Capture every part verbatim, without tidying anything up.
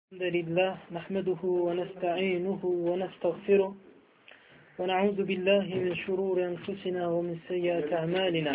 الحمد لله نحمده ونستعينه ونستغفره ونعوذ بالله من شرور أنفسنا ومن سيئات أعمالنا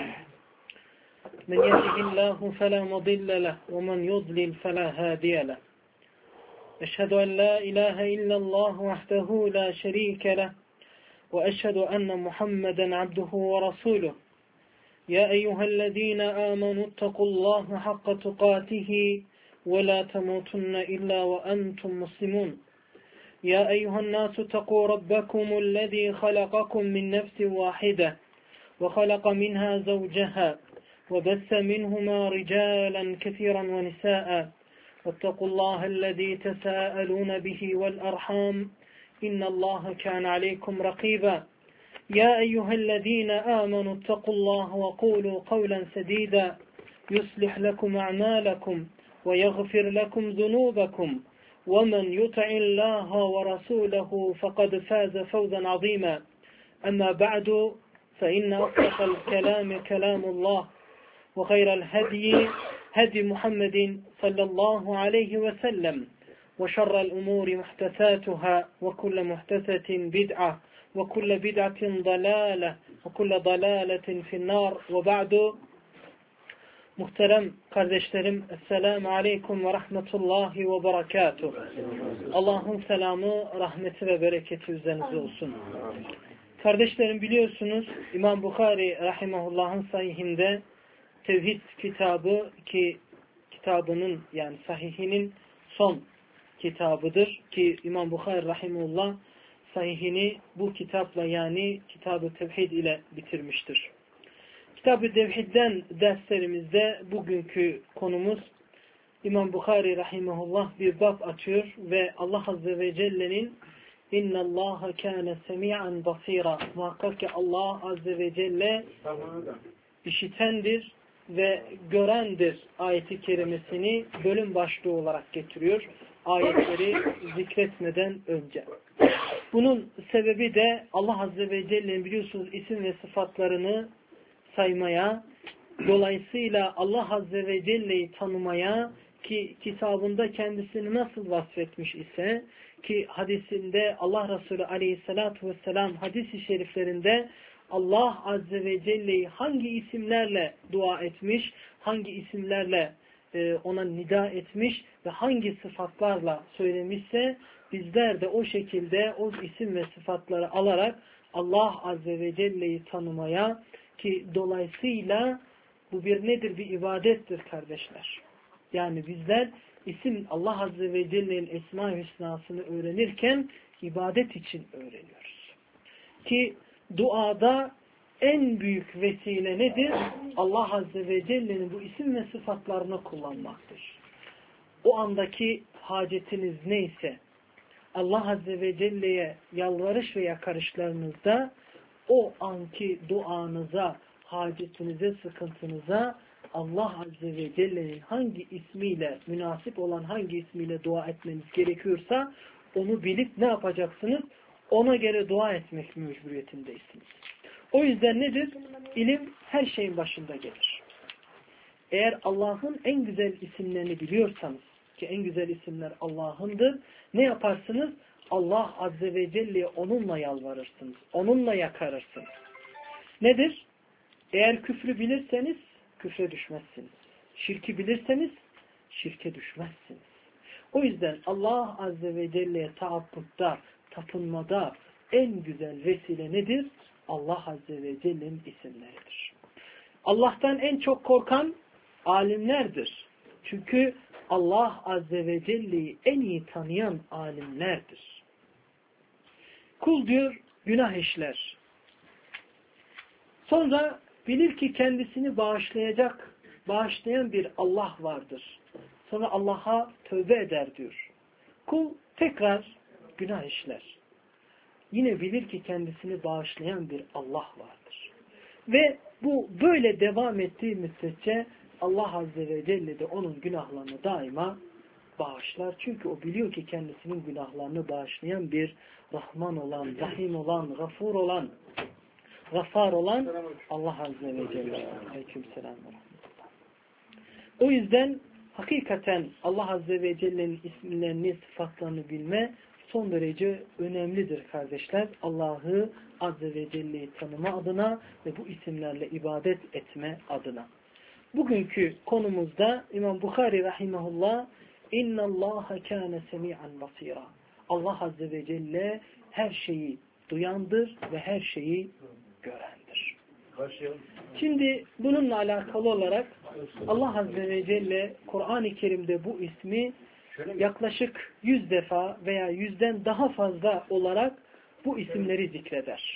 من يهده الله فلا مضل له ومن يضلل فلا هادي له أشهد أن لا إله إلا الله وحده لا شريك له وأشهد أن محمدا عبده ورسوله يا أيها الذين آمنوا اتقوا الله حق تقاته ولا تموتن إلا وأنتم مسلمون يا أيها الناس اتقوا ربكم الذي خلقكم من نفس واحدة وخلق منها زوجها وبث منهما رجالا كثيرا ونساء واتقوا الله الذي تساءلون به والأرحام إن الله كان عليكم رقيبا يا أيها الذين آمنوا اتقوا الله وقولوا قولا سديدا يصلح لكم أعمالكم ويغفر لكم ذنوبكم ومن يطع الله ورسوله فقد فاز فوزا عظيما أما بعد فإن أصدق الكلام كلام الله وخير الهدي هدي محمد صلى الله عليه وسلم وشر الأمور محدثاتها وكل محدثة بدعة وكل بدعة ضلالة وكل ضلالة في النار وبعد. Muhterem kardeşlerim, Esselamu Aleyküm ve Rahmetullahi ve Berekatuhu. Allah'ın selamı, rahmeti ve bereketi üzerinize olsun. Kardeşlerim, biliyorsunuz İmam Bukhari Rahimahullah'ın sahihinde Tevhid kitabı ki kitabının yani sahihinin son kitabıdır ki İmam Bukhari Rahimahullah sahihini bu kitapla yani Kitab-ı Tevhid ile bitirmiştir. Kitab-ı Tevhid'den derslerimizde bugünkü konumuz İmam Bukhari Rahimahullah bir bab açıyor ve Allah Azze ve Celle'nin İnna Allaha kâne semî'an basîrâ, muhakkak ki Allah Azze ve Celle işitendir ve görendir ayeti kerimesini bölüm başlığı olarak getiriyor ayetleri zikretmeden önce. Bunun sebebi de Allah Azze ve Celle'nin biliyorsunuz isim ve sıfatlarını saymaya, dolayısıyla Allah Azze ve Celle'yi tanımaya ki kitabında kendisini nasıl vasfetmiş ise ki hadisinde Allah Resulü Aleyhisselatü Vesselam hadis-i şeriflerinde Allah Azze ve Celle'yi hangi isimlerle dua etmiş, hangi isimlerle e, ona nida etmiş ve hangi sıfatlarla söylemişse bizler de o şekilde o isim ve sıfatları alarak Allah Azze ve Celle'yi tanımaya ki dolayısıyla bu bir nedir? Bir ibadettir kardeşler. Yani bizler isim Allah Azze ve Celle'nin Esma-i Hüsna'sını öğrenirken ibadet için öğreniyoruz. Ki duada en büyük vesile nedir? Allah Azze ve Celle'nin bu isim ve sıfatlarını kullanmaktır. O andaki hacetiniz neyse Allah Azze ve Celle'ye yalvarış ve yakarışlarınızda o anki duanıza, hacetinize, sıkıntınıza Allah Azze ve Celle'nin hangi ismiyle, münasip olan hangi ismiyle dua etmeniz gerekiyorsa onu bilip ne yapacaksınız? Ona göre dua etmek mecburiyetindeysiniz. O yüzden nedir? İlim her şeyin başında gelir. Eğer Allah'ın en güzel isimlerini biliyorsanız ki en güzel isimler Allah'ındır, ne yaparsınız? Allah Azze ve Celle'ye onunla yalvarırsınız. Onunla yakarırsınız. Nedir? Eğer küfrü bilirseniz küfre düşmezsiniz. Şirki bilirseniz şirke düşmezsiniz. O yüzden Allah Azze ve Celle'ye taabbutta, tapınmada en güzel vesile nedir? Allah Azze ve Celle'nin isimleridir. Allah'tan en çok korkan alimlerdir. Çünkü Allah Azze ve Celle'yi en iyi tanıyan alimlerdir. Kul diyor günah işler. Sonra bilir ki kendisini bağışlayacak, bağışlayan bir Allah vardır. Sonra Allah'a tövbe eder diyor. Kul tekrar günah işler. Yine bilir ki kendisini bağışlayan bir Allah vardır. Ve bu böyle devam ettiği müddetçe Allah Azze ve Celle de onun günahlarını daima bağışlar. Çünkü o biliyor ki kendisinin günahlarını bağışlayan bir Rahman olan, Rahim olan, Gafur olan, Gafar olan Allah Azze ve Celle. Aleykümselam ve rahmetullah. O yüzden hakikaten Allah Azze ve Celle'nin isimlerini, sıfatlarını bilme son derece önemlidir kardeşler. Allah'ı Azze ve Celle'yi tanıma adına ve bu isimlerle ibadet etme adına. Bugünkü konumuzda İmam Bukhari rahimahullah اِنَّ اللّٰهَ كَانَ سَمِيعًا بَصِيرًا Allah Azze ve Celle her şeyi duyandır ve her şeyi görendir. Şimdi bununla alakalı olarak Allah Azze ve Celle Kur'an-ı Kerim'de bu ismi yaklaşık yüz defa veya yüzden daha fazla olarak bu isimleri zikreder.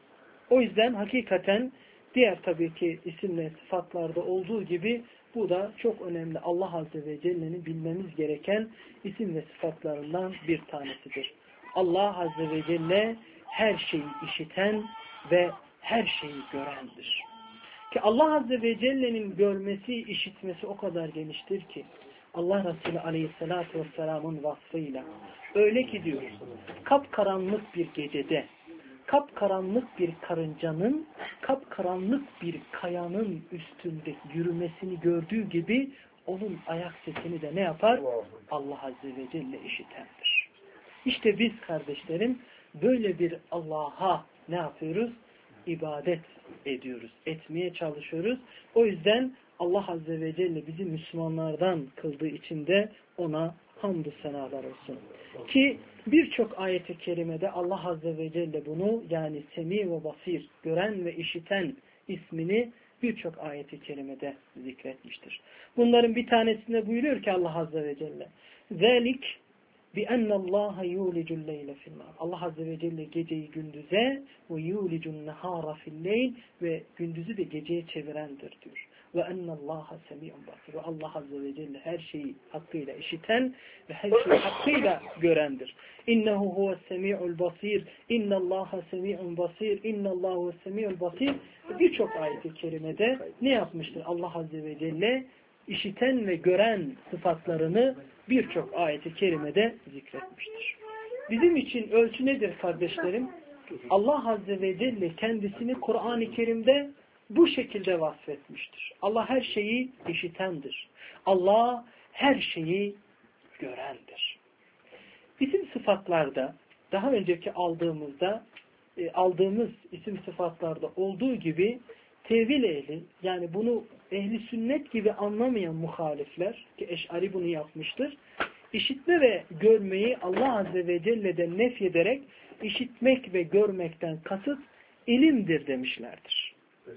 O yüzden hakikaten diğer tabii ki isimle sıfatlarda olduğu gibi bu da çok önemli. Allah Azze ve Celle'nin bilmemiz gereken isim ve sıfatlarından bir tanesidir. Allah Azze ve Celle her şeyi işiten ve her şeyi görendir. Ki Allah Azze ve Celle'nin görmesi, işitmesi o kadar geniştir ki Allah Resulü Aleyhisselatü Vesselam'ın vasfıyla öyle ki diyor, kapkaranlık bir gecede kapkaranlık bir karıncanın kapkaranlık bir kayanın üstünde yürümesini gördüğü gibi onun ayak sesini de ne yapar? Allah Azze ve Celle işitendir. İşte biz kardeşlerim böyle bir Allah'a ne yapıyoruz? İbadet ediyoruz, etmeye çalışıyoruz. O yüzden Allah Azze ve Celle bizi Müslümanlardan kıldığı için de ona hamdü senalar olsun. Ki birçok ayet-i kerimede Allah Azze ve Celle bunu yani Semi ve Basir, gören ve işiten ismini birçok ayet-i kerimede zikretmiştir. Bunların bir tanesinde buyuruyor ki Allah Azze ve Celle ذَلِكْ بِأَنَّ اللّٰهَ يُولِجُ اللَّيْلَ فِي النَّهَارِ Allah Azze ve Celle geceyi gündüze ve يُولِجُ النَّهَارَ فِي اللَّيْلِ ve gündüzü de geceye çevirendir diyor. Ve ennallâhe semî'un basîr. Ve Allah Azze ve Celle her şeyi hakkıyla işiten ve her şeyi hakkıyla görendir. İnnehu huves semî'ul basîr. İnnallâhe semî'un basîr. İnnallâhe huves semî'ul basîr. Birçok ayet-i kerimede ne yapmıştır? Allah Azze ve Celle işiten ve gören sıfatlarını birçok ayet-i kerimede zikretmiştir. Bizim için ölçü nedir kardeşlerim? Allah Azze ve Celle kendisini Kur'an-ı Kerim'de bu şekilde vasfetmiştir. Allah her şeyi işitendir. Allah her şeyi görendir. İsim sıfatlarda daha önceki aldığımızda e, aldığımız isim sıfatlarda olduğu gibi tevil ehli yani bunu ehli sünnet gibi anlamayan muhalifler ki Eş'ari bunu yapmıştır. İşitme ve görmeyi Allah Azze ve Celle'den nefyederek işitmek ve görmekten kasıt ilimdir demişlerdir.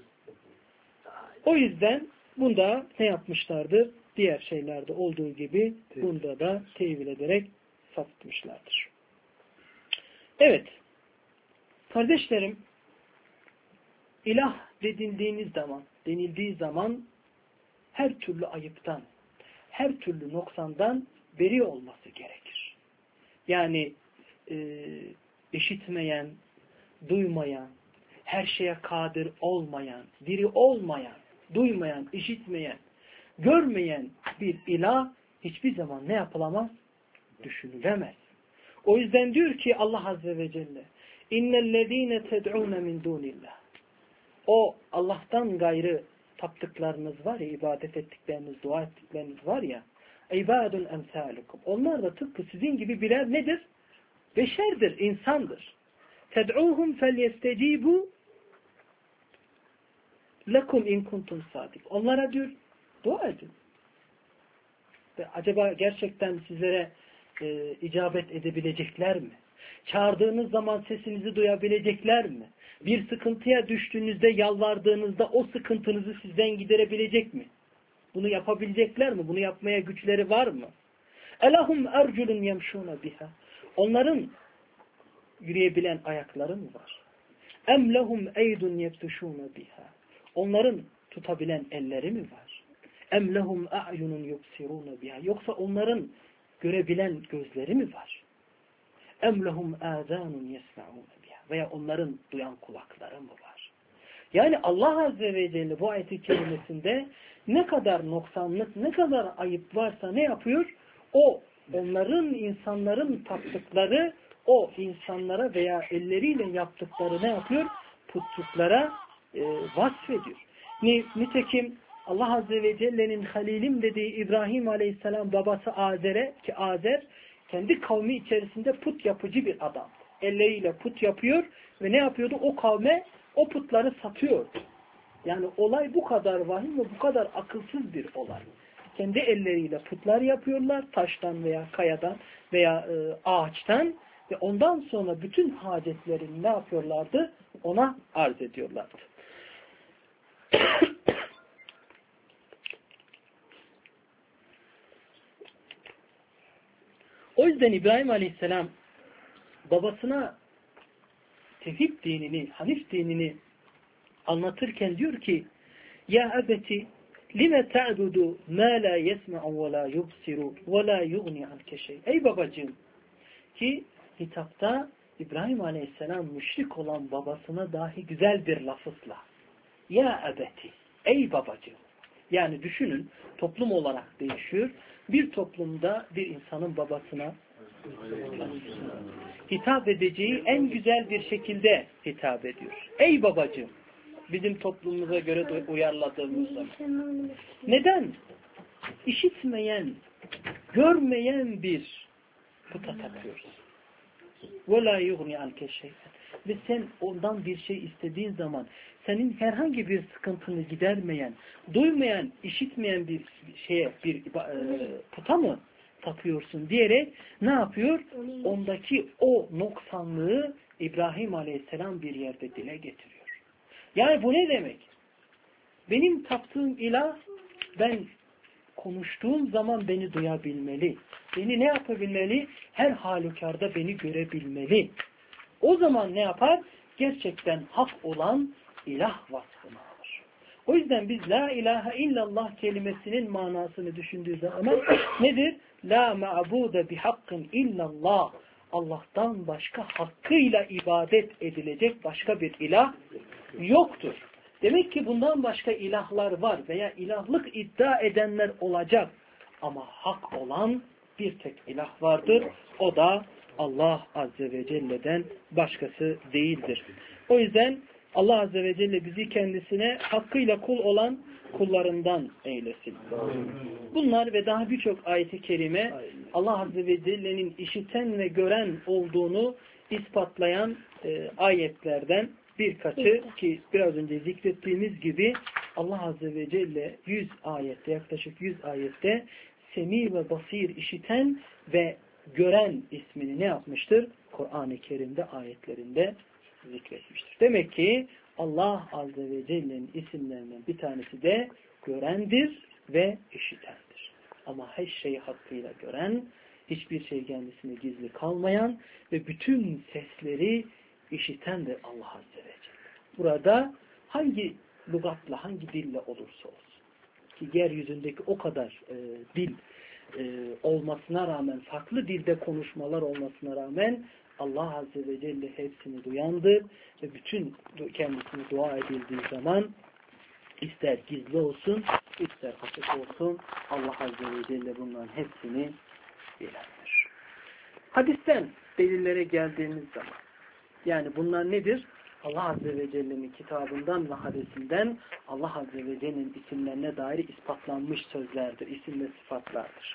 O yüzden bunda ne yapmışlardır? Diğer şeylerde olduğu gibi bunda da tevil ederek sapıtmışlardır. Evet. Kardeşlerim, ilah denildiğiniz zaman, denildiği zaman her türlü ayıptan, her türlü noksandan beri olması gerekir. Yani e, işitmeyen, duymayan, her şeye kadir olmayan, diri olmayan, duymayan, işitmeyen, görmeyen bir ilah hiçbir zaman ne yapılamaz? Düşünülemez. O yüzden diyor ki Allah Azze ve Celle İnnellezîne ted'ûne min dûnillah O Allah'tan gayrı taptıklarınız var ya, ibadet ettikleriniz, dua ettikleriniz var ya ibâdun emsâlukum. Onlar da tıpkı sizin gibi birer nedir? Beşerdir, insandır. Ted'ûhum felyestecîbû lekum in kuntum sadik. Onlara diyor, dua edin. Ve acaba gerçekten sizlere e, icabet edebilecekler mi? Çağırdığınız zaman sesinizi duyabilecekler mi? Bir sıkıntıya düştüğünüzde, yalvardığınızda o sıkıntınızı sizden giderebilecek mi? Bunu yapabilecekler mi? Bunu yapmaya güçleri var mı? Elahum erculun yemşûne biha. Onların yürüyebilen ayakları mı var? Em lehum eydun yebtuşûne biha. Onların tutabilen elleri mi var? Em lehum a'yunun yubsirûne biha. Yoksa onların görebilen gözleri mi var? Em lehum âzânun yesma'ûne biha. Veya onların duyan kulakları mı var? Yani Allah Azze ve Celle bu ayet-i kerimesinde ne kadar noksanlık, ne kadar ayıp varsa ne yapıyor? O onların, insanların taptıkları o insanlara veya elleriyle yaptıkları ne yapıyor? Putluklara e, vasfediyor. Nitekim Allah Azze ve Celle'nin Halilim dediği İbrahim Aleyhisselam babası Azer'e, ki Azer kendi kavmi içerisinde put yapıcı bir adam. Elleriyle put yapıyor ve ne yapıyordu? O kavme o putları satıyor. Yani olay bu kadar vahim ve bu kadar akılsız bir olay. Kendi elleriyle putlar yapıyorlar. Taştan veya kayadan veya e, ağaçtan ve ondan sonra bütün hacetlerini ne yapıyorlardı? Ona arz ediyorlardı. O yüzden İbrahim Aleyhisselam babasına tevhid dinini, Hanif dinini anlatırken diyor ki: "Ya ebeti lime ta'budu ma la yesma'u ve la yubsiru ve la yughni anke şey." Ey babacığım, ki hitapta İbrahim Aleyhisselam müşrik olan babasına dahi güzel bir lafızla, "Ya ebeti, ey babacığım." Yani düşünün, toplum olarak değişiyor. Bir toplumda bir insanın babasına hitap edeceği en güzel bir şekilde hitap ediyor. Ey babacığım, bizim toplumumuza göre uyarladığımız zaman. Neden? İşitmeyen, görmeyen bir puta tapıyoruz. وَلَا يُغْنِ عَنْكَ شَيْئًا. Ve sen ondan bir şey istediğin zaman senin herhangi bir sıkıntını gidermeyen, duymayan, işitmeyen bir şeye, bir e, puta mı tapıyorsun diyerek ne yapıyor? Ondaki o noksanlığı İbrahim Aleyhisselam bir yerde dile getiriyor. Yani bu ne demek? Benim taptığım ilah, ben konuştuğum zaman beni duyabilmeli. Beni ne yapabilmeli? Her halükarda beni görebilmeli. O zaman ne yapar? Gerçekten hak olan ilah vasfını alır. O yüzden biz la ilahe illallah kelimesinin manasını düşündüğü zaman nedir? La ma'bude bihakkın illallah. Allah'tan başka hakkıyla ibadet edilecek başka bir ilah yoktur. Demek ki bundan başka ilahlar var veya ilahlık iddia edenler olacak. Ama hak olan bir tek ilah vardır. O da Allah Azze ve Celle'den başkası değildir. O yüzden Allah Azze ve Celle bizi kendisine hakkıyla kul olan kullarından eylesin. Bunlar ve daha birçok ayet-i kerime Allah Azze ve Celle'nin işiten ve gören olduğunu ispatlayan e, ayetlerden birkaçı, ki biraz önce zikrettiğimiz gibi Allah Azze ve Celle yüz ayette, yaklaşık yüz ayette Semi ve Basir, işiten ve gören ismini ne yapmıştır? Kur'an-ı Kerim'de ayetlerinde zikretmiştir. Demek ki Allah Azze ve Celle'nin isimlerinden bir tanesi de görendir ve işitendir. Ama her şeyi hakkıyla gören, hiçbir şey kendisine gizli kalmayan ve bütün sesleri işitendir Allah Azze ve Celle. Burada hangi lügatla, hangi dille olursa olsun, ki yeryüzündeki o kadar e, dil e, olmasına rağmen, farklı dilde konuşmalar olmasına rağmen Allah Azze ve Celle hepsini duyandır ve bütün kendisine dua edildiği zaman ister gizli olsun, ister açık olsun, Allah Azze ve Celle bunların hepsini bilendir. Hadisten delillere geldiğimiz zaman, yani bunlar nedir? Allah Azze ve Celle'nin kitabından ve hadisinden Allah Azze ve Celle'nin isimlerine dair ispatlanmış sözlerdir, isim ve sıfatlardır.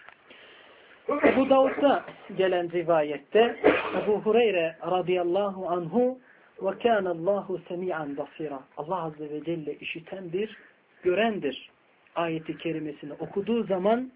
Ebu Davud'da gelen rivayette Ebu Hureyre radıyallahu anhu ve kânallâhu semî'an basîrâ. Allah Azze ve Celle işitendir, görendir ayeti kerimesini okuduğu zaman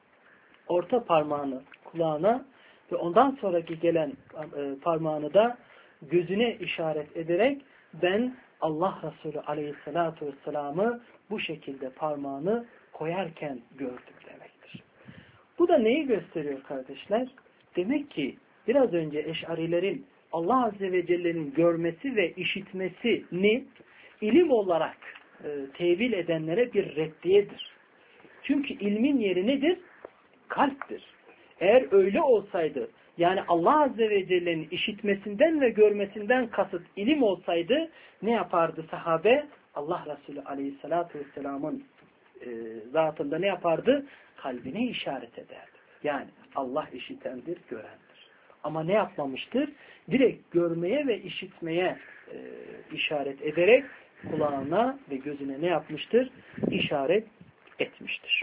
orta parmağını kulağına ve ondan sonraki gelen parmağını da gözüne işaret ederek ben Allah Resulü aleyhissalatu vesselam'ı bu şekilde parmağını koyarken gördüm demektir. Bu da neyi gösteriyor kardeşler? Demek ki biraz önce Eş'arilerin Allah Azze ve Celle'nin görmesi ve işitmesini ilim olarak e, tevil edenlere bir reddiyedir. Çünkü ilmin yeri nedir? Kalptir. Eğer öyle olsaydı, yani Allah Azze ve Celle'nin işitmesinden ve görmesinden kasıt ilim olsaydı ne yapardı sahabe? Allah Resulü Aleyhisselatü Vesselam'ın e, zatında ne yapardı? Kalbine işaret ederdi. Yani Allah işitendir, görendir. Ama ne yapmamıştır? Direkt görmeye ve işitmeye e, işaret ederek kulağına ve gözüne ne yapmıştır? İşaret etmiştir.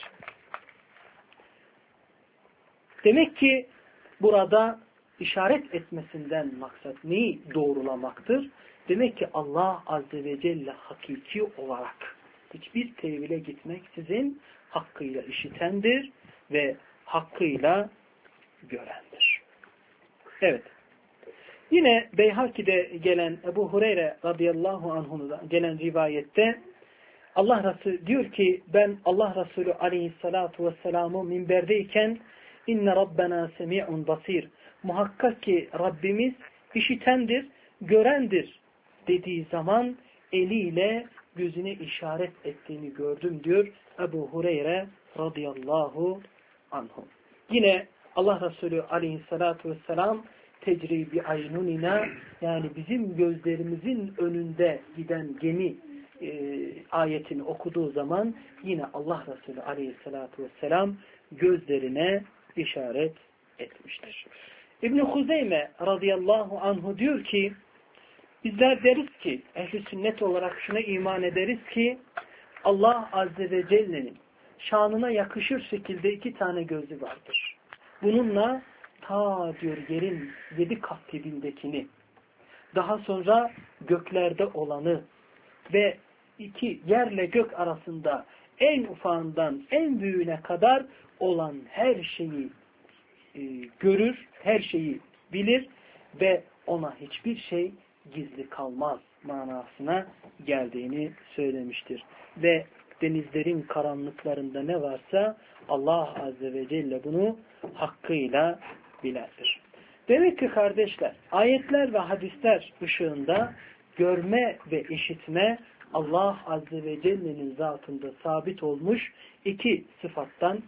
Demek ki burada işaret etmesinden maksat neyi doğrulamaktır? Demek ki Allah Azze ve Celle hakiki olarak hiçbir tevhile gitmeksizin hakkıyla işitendir ve hakkıyla görendir. Evet. Yine Beyhaki'de gelen Ebu Hureyre radıyallahu anhu'dan gelen rivayette Allah Resulü diyor ki ben Allah Resulü aleyhissalatu vesselam'ı minberdeyken inne rabbena semi'un basir. Muhakkak ki Rabbimiz işitendir, görendir dediği zaman eliyle gözüne işaret ettiğini gördüm diyor Ebu Hureyre radıyallahu anhu. Yine Allah Resulü aleyhissalatu vesselam tecri bi aynunina yani bizim gözlerimizin önünde giden gemi e, ayetini okuduğu zaman yine Allah Resulü aleyhissalatu vesselam gözlerine işaret etmiştir. İbn-i Huzeyme radıyallahu anhu diyor ki bizler deriz ki ehl-i sünnet olarak şuna iman ederiz ki Allah Azze ve Celle'nin şanına yakışır şekilde iki tane gözü vardır. Bununla ta diyor yerin yedi kat dibindekini, daha sonra göklerde olanı ve iki yerle gök arasında en ufağından en büyüğüne kadar olan her şeyi e, görür, her şeyi bilir ve ona hiçbir şey gizli kalmaz manasına geldiğini söylemiştir. Ve denizlerin karanlıklarında ne varsa Allah Azze ve Celle bunu hakkıyla bilendir. Demek ki kardeşler, ayetler ve hadisler ışığında görme ve işitme Allah Azze ve Celle'nin zatında sabit olmuş iki sıfattan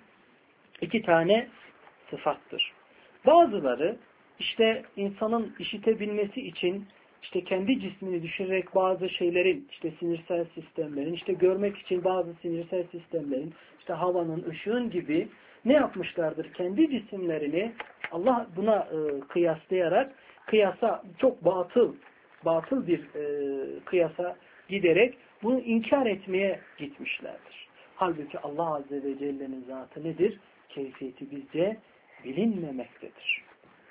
iki tane sıfattır. Bazıları işte insanın işitebilmesi için işte kendi cismini düşürerek bazı şeylerin, işte sinirsel sistemlerin, işte görmek için bazı sinirsel sistemlerin, işte havanın, ışığın gibi ne yapmışlardır? Kendi cisimlerini Allah buna e, kıyaslayarak, kıyasa çok batıl, batıl bir e, kıyasa giderek bunu inkar etmeye gitmişlerdir. Halbuki Allah Azze ve Celle'nin zatı nedir? Keyfiyeti bizce bilinmemektedir.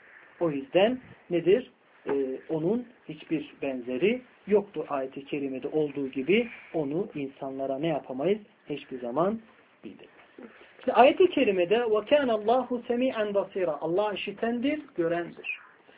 O yüzden nedir? Ee, onun hiçbir benzeri yoktur ayet-i kerimede olduğu gibi onu insanlara ne yapamayız? Hiçbir zaman bildirmez. İşte ayet-i kerimede وَكَانَ اللّٰهُ سَمِيعًا بَصِيرًا Allah işitendir, görendir.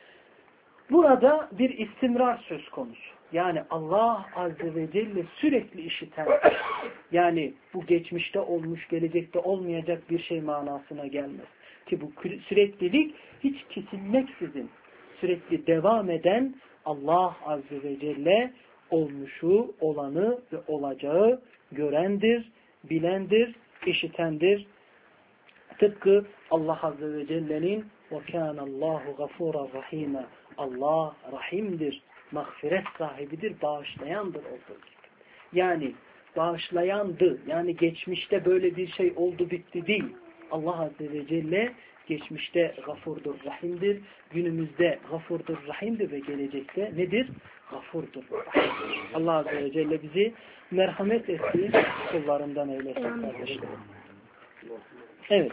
Burada bir istimrar söz konusu. Yani Allah Azze ve Celle sürekli işiten, yani bu geçmişte olmuş, gelecekte olmayacak bir şey manasına gelmez. Ki bu süreklilik hiç kesilmeksizin sürekli devam eden Allah Azze ve Celle olmuşu, olanı ve olacağı görendir, bilendir, işitendir. Tıpkı Allah Azze ve Celle'nin وَكَانَ اللّٰهُ غَفُورًا رَحِيمًا Allah rahimdir, mağfiret sahibidir, bağışlayandır olduğu gibi. Yani bağışlayandı, yani geçmişte böyle bir şey oldu bitti değil. Allah Azze ve Celle geçmişte gafurdur, rahimdir, günümüzde gafurdur, rahimdir ve gelecekte nedir? Gafurdur, rahimdir. Allah Azze ve Celle bizi merhamet ettiği kullarından eylesin kardeşlerim. Evet.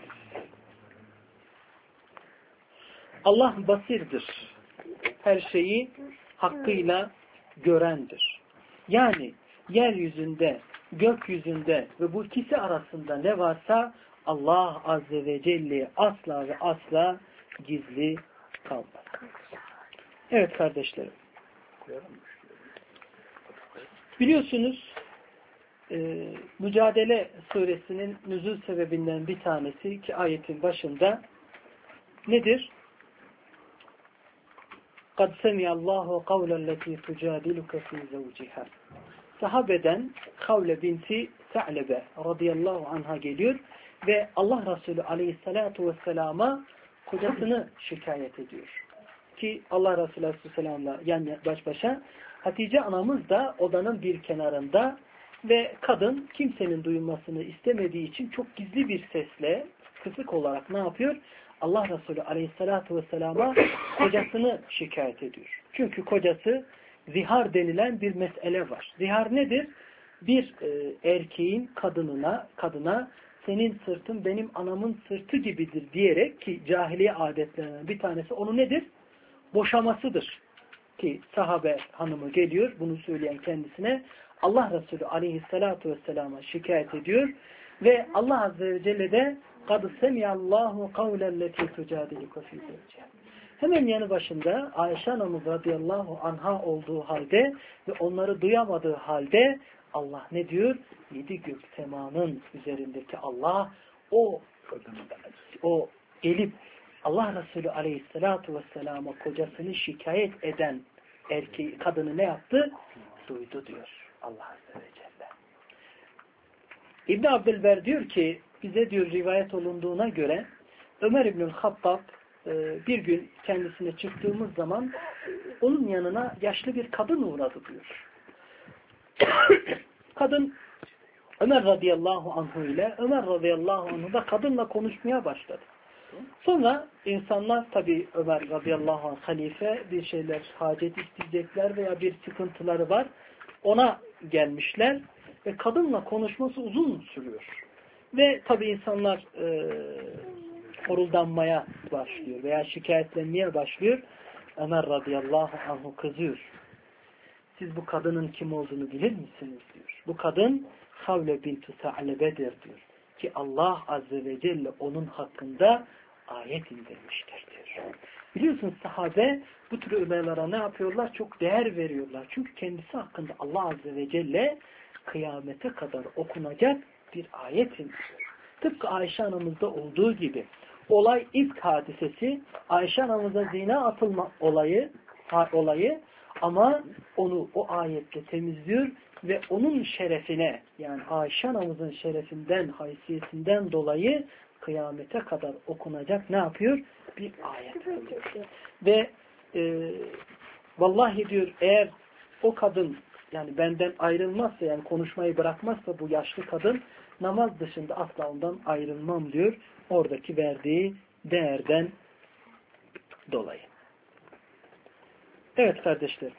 Allah basirdir. Her şeyi hakkıyla görendir. Yani yeryüzünde, gökyüzünde ve bu ikisi arasında ne varsa Allah Azze ve Celle asla ve asla gizli kalmaz. Evet kardeşlerim. Biliyorsunuz e, Mücadele Suresinin nüzul sebebinden bir tanesi ki ayetin başında nedir? قَدْ سَمِيَ اللّٰهُ قَوْلَ الَّتِي تُجَادِلُكَ فِي زَوْجِهَا Sahabeden Havle binti Sa'lebe radıyallahu anha geliyor ve Allah Resulü aleyhissalatu vesselama kocasını şikayet ediyor. Ki Allah Resulü aleyhisselamla yan baş başa Hatice anamız da odanın bir kenarında ve kadın kimsenin duyulmasını istemediği için çok gizli bir sesle kısık olarak ne yapıyor? Allah Resulü aleyhissalatu vesselama kocasını şikayet ediyor. Çünkü kocası zihar denilen bir mesele var. Zihar nedir? bir e, erkeğin kadınına, kadına senin sırtın benim anamın sırtı gibidir diyerek, ki cahiliye adetlerinden bir tanesi onu nedir? Boşamasıdır. Ki sahabe hanımı geliyor, bunu söyleyen kendisine Allah Resulü aleyhissalatu vesselama şikayet ediyor ve Allah Azze ve Celle de قَدْ سَمِيَ اللّٰهُ قَوْلَ الَّتِي تُجَادِلُكَ فِي زَوْجِهَا. Hemen yanı başında Ayşe anamız radıyallahu anha olduğu halde ve onları duyamadığı halde Allah ne diyor? Yedi gök semanın üzerindeki Allah o o gelip Allah Resulü aleyhissalatu vesselama kocasını şikayet eden erkeği, kadını ne yaptı? Duydu diyor Allah Azze ve Celle. İbn Abdülber diyor ki bize diyor rivayet olunduğuna göre Ömer İbnül Hattab bir gün kendisine çıktığımız zaman onun yanına yaşlı bir kadın uğradı diyor. Kadın Ömer radıyallahu anhu ile Ömer radıyallahu anhu da kadınla konuşmaya başladı. Sonra insanlar tabi Ömer radıyallahu anh halife bir şeyler hacet isteyecekler veya bir sıkıntıları var. Ona gelmişler ve kadınla konuşması uzun sürüyor. Ve tabi insanlar e, horuldanmaya başlıyor veya şikayetlenmeye başlıyor. Ömer radıyallahu anhu kızıyor. Siz bu kadının kim olduğunu bilir misiniz diyor. Bu kadın Havle bintu Sa'lebe'dir diyor. Ki Allah Azze ve Celle onun hakkında ayet indirmiştir diyor. Biliyorsunuz sahabe bu tür olaylara ne yapıyorlar? Çok değer veriyorlar. Çünkü kendisi hakkında Allah Azze ve Celle kıyamete kadar okunacak bir ayet indiriyor. Tıpkı Ayşe anamızda olduğu gibi. Olay ifk hadisesi, Ayşe anamıza zina atılma olayı, olayı ama onu o ayetle temizliyor ve onun şerefine, yani Ayşe anamızın şerefinden, haysiyetinden dolayı kıyamete kadar okunacak ne yapıyor? Bir ayet oluyor. Ve e, vallahi diyor eğer o kadın yani benden ayrılmazsa, yani konuşmayı bırakmazsa bu yaşlı kadın, namaz dışında asla ondan ayrılmam diyor. Oradaki verdiği değerden dolayı. Evet kardeşlerim.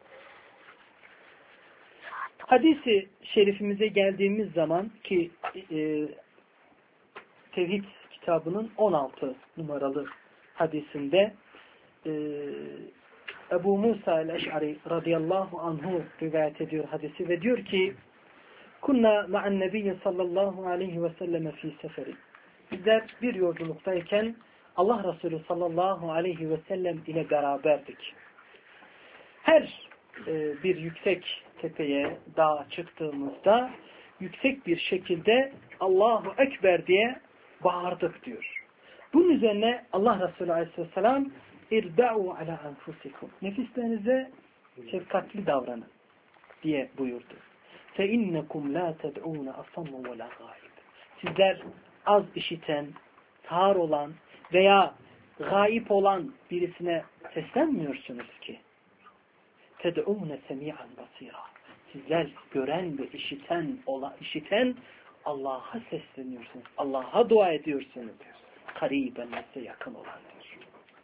Hadisi şerifimize geldiğimiz zaman ki e, Tevhid kitabının on altı numaralı hadisinde e, Ebu Musa el-Eş'ari radıyallahu anhu rivayet ediyor hadisi ve diyor ki Kunna ma'an nebiyye sallallahu aleyhi ve selleme fi seferi. Bizler bir yolculuktayken Allah Resulü sallallahu aleyhi ve sellem ile beraberdik. Her e, bir yüksek tepeye, dağa çıktığımızda yüksek bir şekilde Allahu Ekber diye bağırdık diyor. Bunun üzerine Allah Resulü aleyhisselam irba'u ala enfusikum. Nefislerinize şefkatli davranın diye buyurdu. Fe innekum la ted'un asammu ve la gâib. Sizler az işiten, sağır olan veya gayip olan birisine seslenmiyorsunuz ki. Ted'un semi'an basira. Sizler gören ve işiten, ola, işiten Allah'a sesleniyorsunuz. Allah'a dua ediyorsunuz. Kariben size yakın olandır.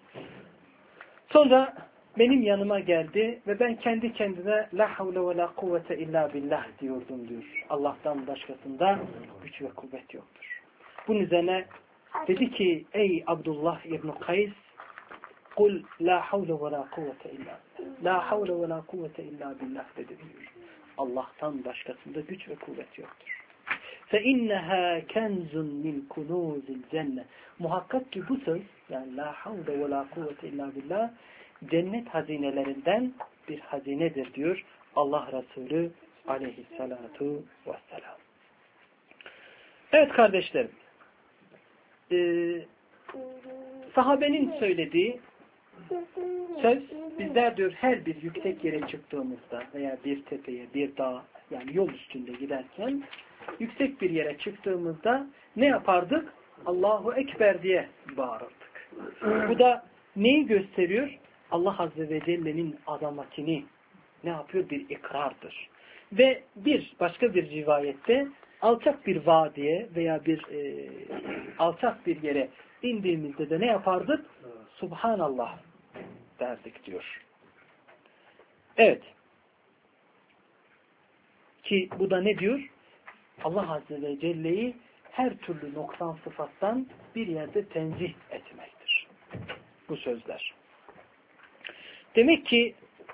Sonra benim yanıma geldi ve ben kendi kendime la havle ve la kuvvete illa billah diyordum diyor. Allah'tan başkasında güç ve kuvvet yoktur. Bunun üzerine dedi ki ey Abdullah İbn Kays kul la havle ve la kuvvete illa la havle ve la kuvvete illa billah dedi diyor. Allah'tan başkasında güç ve kuvvet yoktur. فَاِنَّهَا كَنْزٌ مِنْ كُنُوزِ الْجَنَّةِ Muhakkak ki bu söz, yani la havle ve la kuvvete illa billah, cennet hazinelerinden bir hazinedir diyor Allah Resulü aleyhissalatu vesselam. Evet kardeşlerim, ee, sahabenin söylediği söz, bizler diyor her bir yüksek yere çıktığımızda veya bir tepeye, bir dağa, yani yol üstünde giderken yüksek bir yere çıktığımızda ne yapardık? Allahu Ekber diye bağırırdık. Bu da neyi gösteriyor? Allah Azze ve Celle'nin azametini ne yapıyor? Bir ikrardır. Ve bir başka bir rivayette alçak bir vadiye veya bir e, alçak bir yere indiğimizde de ne yapardık? Subhanallah derdik diyor. Evet. Ki bu da ne diyor? Allah Azze ve Celle'yi her türlü noksan sıfattan bir yerde tenzih etmektir. Bu sözler. Demek ki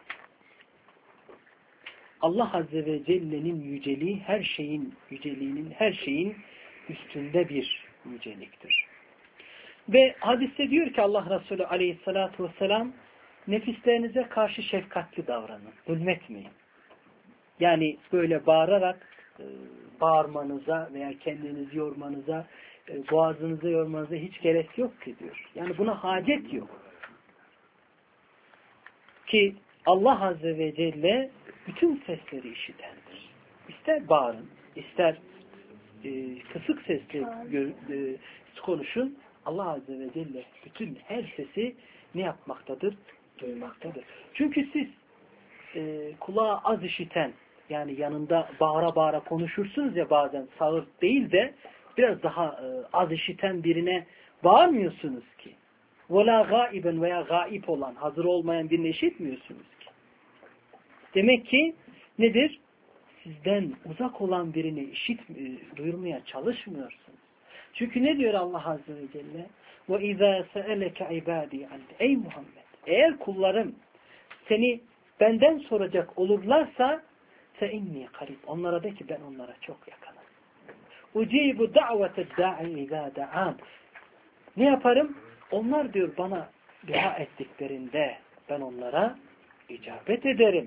Allah Azze ve Celle'nin yüceliği her şeyin yüceliğinin her şeyin üstünde bir yüceliktir. Ve hadiste diyor ki Allah Resulü Aleyhisselatü Vesselam, nefislerinize karşı şefkatli davranın, zulmetmeyin. Yani böyle bağırarak e, bağırmanıza veya kendinizi yormanıza, e, boğazınızı yormanıza hiç gerek yok ki diyor. Yani buna hacet yok. Ki Allah Azze ve Celle bütün sesleri işitendir. İster bağırın, ister e, kısık sesle e, konuşun. Allah Azze ve Celle bütün her sesi ne yapmaktadır? Duymaktadır. Çünkü siz e, kulağa az işiten, yani yanında bağıra bağıra konuşursunuz ya bazen, sağır değil de biraz daha e, az işiten birine bağırmıyorsunuz ki. وَلَا gaiben veya gaip olan, hazır olmayan birini işitmiyorsunuz ki. Demek ki nedir? Sizden uzak olan birini işit, e, duyurmaya çalışmıyorsunuz. Çünkü ne diyor Allah Azze ve Celle? وَاِذَا سَأَلَكَ عِبَادِي عَنْدِ Ey Muhammed! Eğer kullarım seni benden soracak olurlarsa فَاِنِّي قَرِيبٌ Onlara de ki ben onlara çok yakınım. اُجِيبُ دَعْوَةَ الدَّاعِ اِذَا دَعَانِ Ne yaparım? Onlar diyor bana dua ettiklerinde ben onlara icabet ederim.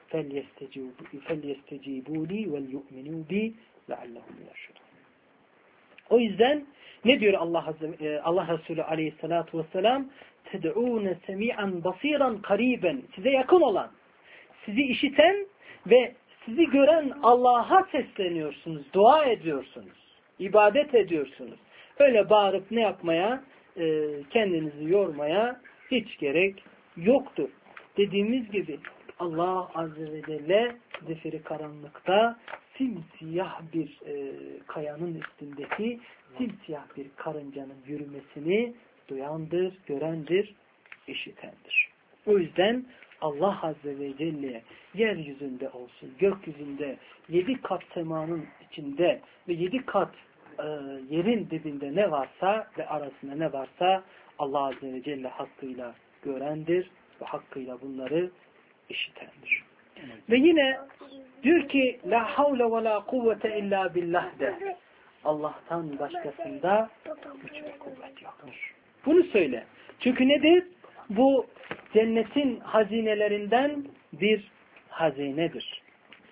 فَلْيَسْتَجِيبُوا لِي وَلْيُؤْمِنُوا بِي لَعَلَّهُمْ يَرْشُدُونَ O yüzden ne diyor Allah Azze, Allah Resulü Aleyhissalatu vesselam? تَدْعُونَ سَمِيعًا بَصِيرًا قَرِيبًا Size yakın olan, sizi işiten ve sizi gören Allah'a sesleniyorsunuz, dua ediyorsunuz, ibadet ediyorsunuz. Öyle bağırıp ne yapmaya, e, kendinizi yormaya hiç gerek yoktur. Dediğimiz gibi Allah Azze ve Celle zifiri karanlıkta simsiyah bir e, kayanın üstündeki simsiyah bir karıncanın yürümesini duyandır, görendir, işitendir. O yüzden Allah Azze ve Celle yeryüzünde olsun, gökyüzünde, yedi kat semanın içinde ve yedi kat e, yerin dibinde ne varsa ve arasında ne varsa Allah Azze ve Celle hakkıyla görendir ve hakkıyla bunları işitendir. Evet. Ve yine diyor ki la havle ve la kuvvete illa billah de. Allah'tan başkasında güç ve kuvvet yoktur. Bunu söyle. Çünkü nedir? Bu cennetin hazinelerinden bir hazinedir.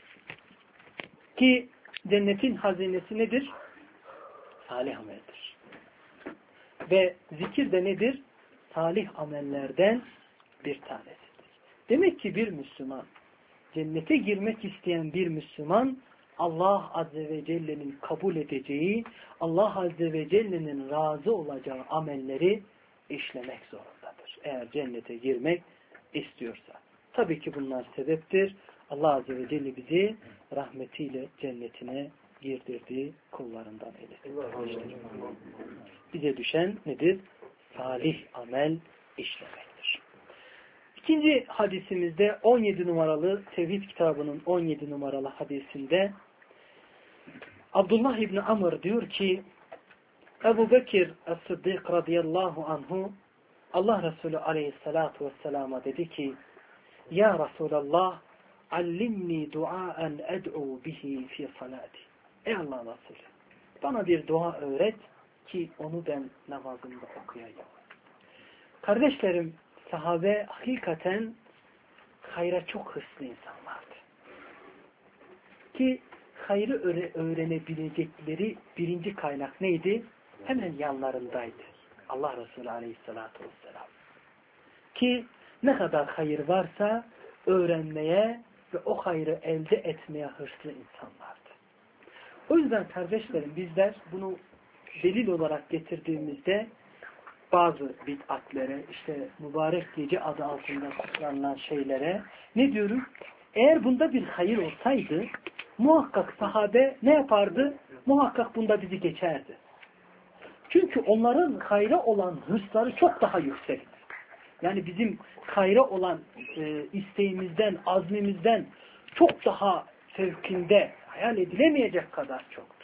Ki cennetin hazinesi nedir? Salih ameldir. Ve zikir de nedir? Salih amellerden bir tanesidir. Demek ki bir Müslüman, cennete girmek isteyen bir Müslüman, Allah Azze ve Celle'nin kabul edeceği, Allah Azze ve Celle'nin razı olacağı amelleri işlemek zorundadır. Eğer cennete girmek istiyorsa. Tabii ki bunlar sebeptir. Allah Azze ve Celle bizi rahmetiyle cennetine girdirdiği kullarından eylesin. Bize düşen nedir? Salih amel işlemektir. İkinci hadisimizde on yedi numaralı Tevhid kitabının on yedi numaralı hadisinde Abdullah İbni Amr diyor ki Ebu Bekir Es-Sıddık radıyallahu anhu Allah Resulü aleyhissalatu vesselama dedi ki Ya Resulallah allimni duaen ed'u bihi fi salati. Ey Allah Resulü bana bir dua öğret ki onu ben namazımda okuyayım. Kardeşlerim, sahabe hakikaten hayra çok hırslı insanlardı. Ki hayrı öğrenebilecekleri birinci kaynak neydi? Hemen yanlarındaydı. Allah Resulü Aleyhisselatü Vesselam. Ki ne kadar hayır varsa öğrenmeye ve o hayrı elde etmeye hırslı insanlardı. O yüzden kardeşlerim bizler bunu delil olarak getirdiğimizde bazı bid'atlere, işte mübarek gece adı altında kutlanılan şeylere ne diyorum? Eğer bunda bir hayır olsaydı muhakkak sahabe ne yapardı? Muhakkak bunda bizi geçerdi. Çünkü onların hayra olan hırsları çok daha yüksekti. Yani bizim hayra olan e, isteğimizden, azmimizden çok daha fevkinde hayal edilemeyecek kadar çoktur.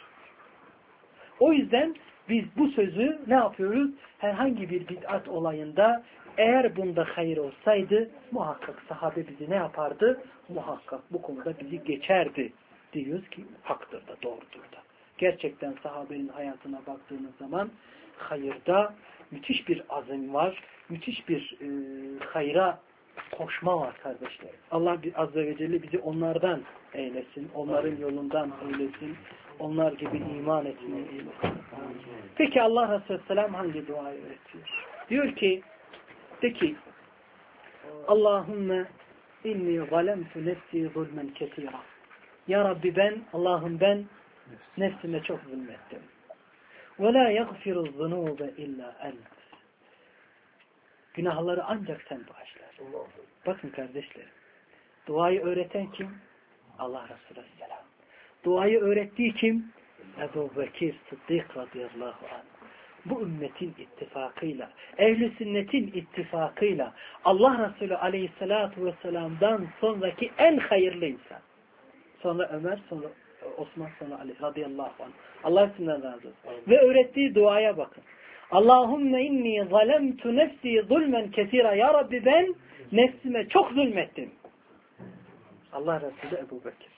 O yüzden biz bu sözü ne yapıyoruz? Herhangi bir bid'at olayında eğer bunda hayır olsaydı muhakkak sahabe bizi ne yapardı? Muhakkak bu konuda bizi geçerdi. Diyoruz ki haktır da doğrudur da. Gerçekten sahabenin hayatına baktığınız zaman hayırda müthiş bir azim var. Müthiş bir e, hayra koşma var kardeşler. Allah Azze ve Celle bizi onlardan eylesin. Onların yolundan eylesin. Onlar gibi iman etmeyi eylesin. Peki Allah Resulü Selam hangi duayı öğretiyor? Diyor ki de ki Allahümme inni zalemtu nefsi zulmen ketira. Ya Rabbi ben, Allah'ım ben nefsime çok zulmettim. Ve la yaghfiru zunube illa ent. Günahları ancak sen bağışlar. Bakın kardeşlerim. Duayı öğreten kim? Allah Resulü Aleyhisselam. Duayı öğrettiği kim? Ebu Bekir Sıddık radıyallahu anh. Bu ümmetin ittifakıyla, ehl-i sünnetin ittifakıyla Allah Resulü Aleyhisselatü Vesselam'dan sonraki en hayırlı insan. Sonra Ömer, sonra Osman, sonra Ali radıyallahu anh. Allah isimden razı olsun. Ve öğrettiği duaya bakın. Allahümme inni zalemtu nefsi zulmen kesira. Ya Rabbi ben nefsime çok zulmettim. Allah Resulü Ebu Bekir.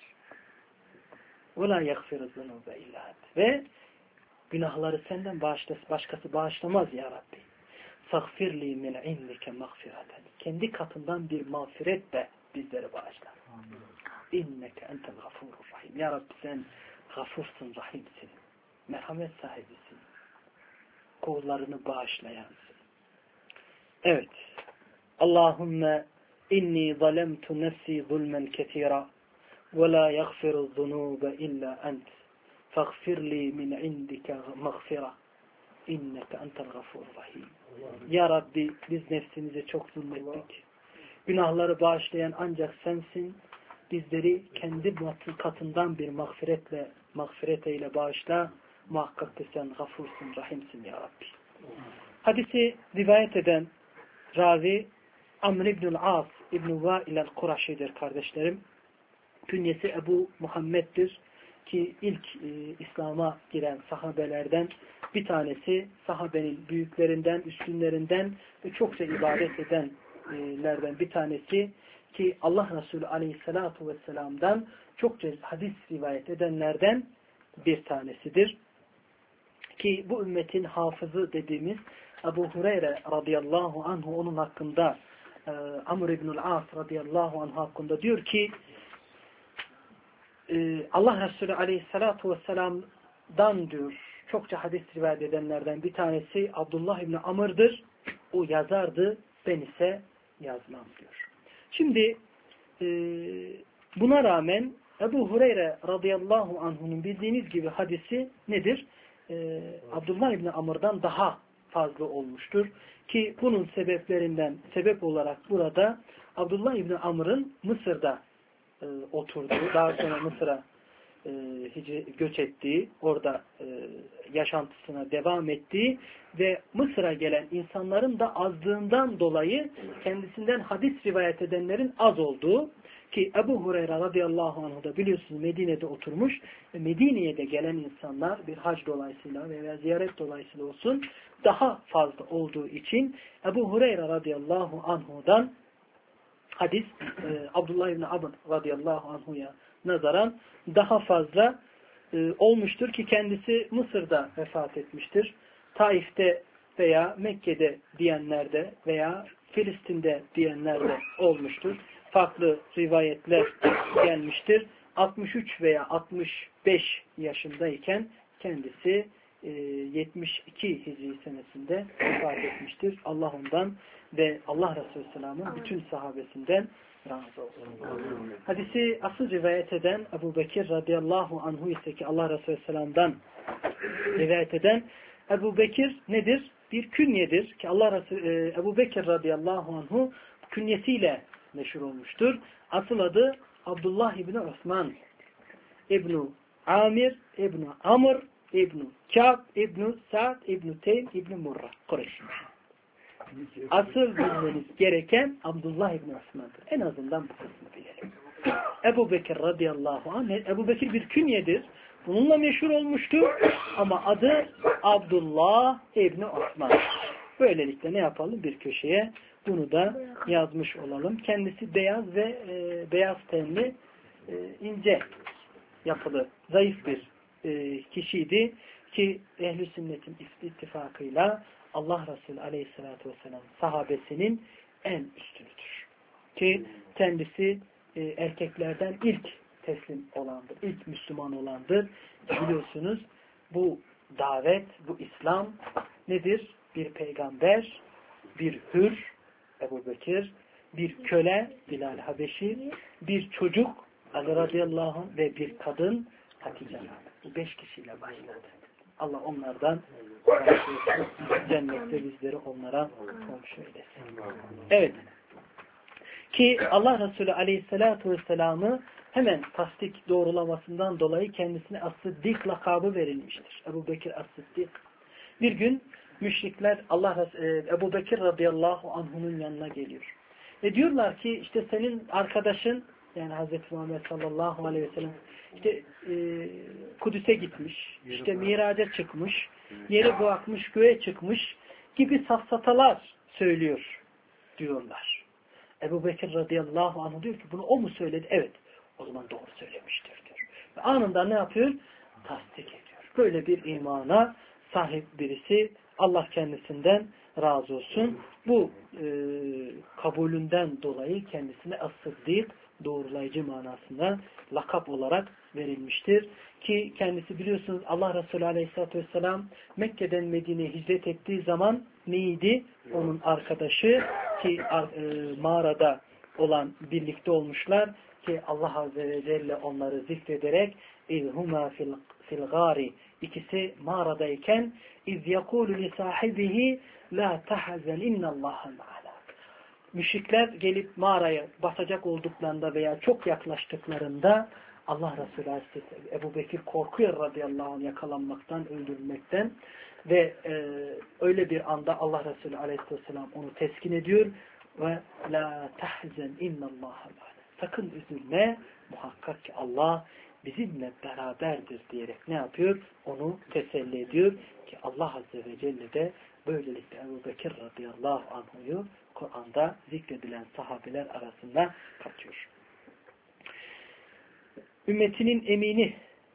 وَلَا يَغْفِرُ الذُّنُوبَ اِلَّا اَنْتَ. Ve günahları senden başkası bağışlamaz ya Rabbi. فَغْفِرْ لِي مِنْ عِنْدِكَ مَغْفِرَةً. Kendi katından bir mağfiret de bizleri bağışlar. İnneke entel gafurur rahim. Ya Rabbi sen gafursun, rahimsin. Merhamet sahibisin. Kullarını bağışlayansın. Evet. Allahümme inni zalemtu nefsi zulmen ketira ve la yaghfiru zunube illa ent. Faghfir li min indike mağfira. İnneke entel gafurur rahim. Ya Rabbi biz nefsimize çok zulmettik. Günahları bağışlayan ancak sensin. Bizleri kendi katından bir mağfiretle, mağfiret eyle bağışla. Muhakkak ki sen gafursun, rahimsin ya Rabbi. Hadisi rivayet eden ravi Amr ibn-ül As İbn-i Vail el-Kuraşi'dir kardeşlerim. Künyesi Ebu Muhammed'dir ki ilk e, İslam'a giren sahabelerden bir tanesi, sahabenin büyüklerinden, üstünlerinden ve çokça ibadet edenlerden bir tanesi ki Allah Resulü Aleyhisselatü Vesselam'dan çokça hadis rivayet edenlerden bir tanesidir. Ki bu ümmetin hafızı dediğimiz Ebu Hureyre radıyallahu anhu onun hakkında e, Amr ibn-ül As radıyallahu anhu hakkında diyor ki e, Allah Resulü aleyhissalatu vesselam'dan diyor çokça hadis rivayet edenlerden bir tanesi Abdullah ibn Amr'dır. O yazardı, ben ise yazmam diyor. Şimdi e, buna rağmen Ebu Hureyre radıyallahu anhu'nun bildiğiniz gibi hadisi nedir? Ee, Abdullah İbni Amr'dan daha fazla olmuştur. Ki bunun sebeplerinden sebep olarak burada Abdullah İbni Amr'ın Mısır'da e, oturduğu, daha sonra Mısır'a e, göç ettiği, orada e, yaşantısına devam ettiği ve Mısır'a gelen insanların da azlığından dolayı kendisinden hadis rivayet edenlerin az olduğu ki Ebu Hureyre radıyallahu anh da biliyorsunuz Medine'de oturmuş ve Medine'ye de gelen insanlar bir hac dolayısıyla veya ziyaret dolayısıyla olsun daha fazla olduğu için Ebu Hureyre radıyallahu anhu'dan hadis e, Abdullah ibn Amr radıyallahu anhu'ya nazaran daha fazla e, olmuştur ki kendisi Mısır'da vefat etmiştir. Taif'te veya Mekke'de diyenlerde veya Filistin'de diyenlerde olmuştur. Farklı rivayetler gelmiştir. altmış üç veya altmış beş yaşındayken kendisi e, yetmiş iki Hicri senesinde vefat etmiştir. Allah ondan ve Allah Resulü Selam'ın bütün sahabesinden razı olsun. Hadisi asıl rivayet eden Ebu Bekir radıyallahu anhu ise ki Allah Resulü Selam'dan rivayet eden Ebu Bekir nedir? Bir künyedir ki Allah Resulü e, Ebu Bekir radıyallahu anhu künyesiyle meşhur olmuştur. Asıl adı Abdullah İbni Osman İbni Amir İbni Amr İbni Kâb İbni Sa'd İbni Teym İbni Murra Kureyş. Asıl bilmeniz gereken Abdullah İbni Osman'dır. En azından bu kısmı bilelim. Ebu Bekir radıyallahu anh. Ebu Bekir bir künyedir. Bununla meşhur olmuştur. Ama adı Abdullah İbni Osman. Böylelikle ne yapalım? Bir köşeye bunu da yazmış olalım. Kendisi beyaz ve e, beyaz tenli, e, ince yapılı, zayıf bir e, kişiydi ki ehl-i sünnetin ittifakıyla Allah Resulü aleyhissalatü vesselam sahabesinin en üstünüdür. Ki kendisi e, erkeklerden ilk teslim olandır, ilk Müslüman olandır. Biliyorsunuz bu davet, bu İslam nedir? Bir peygamber, bir hür, Ebu Bekir, bir köle, Bilal Habeşi, bir çocuk, Ali radıyallahu anh ve bir kadın, Hatice. Bu beş kişiyle başladı. Allah onlardan cennette bizleri onlara komşu eylesin. Evet. Ki Allah Resulü aleyhissalatu vesselam'ı hemen tasdik doğrulamasından dolayı kendisine As-Sıddik lakabı verilmiştir. Ebu Bekir As-Sıddik. Bir gün müşrikler Allah Ebu Bekir radıyallahu anh'unun yanına geliyor. Ve diyorlar ki işte senin arkadaşın, yani Hazreti Muhammed sallallahu aleyhi ve sellem işte e, Kudüs'e gitmiş, işte Miraç'a çıkmış, yeri bırakmış, göğe çıkmış gibi safsatalar söylüyor diyorlar. Ebu Bekir radıyallahu anh diyor ki bunu o mu söyledi? Evet. O zaman doğru söylemiştir diyor. Ve anında ne yapıyor? Tasdik ediyor. Böyle bir imana sahip birisi, Allah kendisinden razı olsun. Bu e, kabulünden dolayı kendisine As-Sıddik, doğrulayıcı manasında lakap olarak verilmiştir. Ki kendisi biliyorsunuz Allah Resulü Aleyhisselatü Vesselam Mekke'den Medine'ye hicret ettiği zaman neydi? Onun arkadaşı ki e, mağarada olan birlikte olmuşlar ki Allah Azze ve Celle onları zikrederek İzhuma fil, fil gari, ikisi mağaradayken iz yekulu li sahibihi la tahzen innallaha ma'ana. Müşrikler gelip mağaraya basacak olduklarında veya çok yaklaştıklarında Allah Resulü Aleyhisselam Ebu Bekir korkuyor radıyallahu anh yakalanmaktan, öldürülmekten ve e, öyle bir anda Allah Resulü Aleyhisselam onu teskin ediyor ve la tahzen innallaha ma'ana. Sakın üzülme, muhakkak ki Allah bizimle beraberdir diyerek ne yapıyor? Onu teselli ediyor ki Allah Azze ve Celle de böylelikle Ebu Bekir radıyallahu anh'u Kur'an'da zikredilen sahabeler arasında katıyor. Ümmetinin emini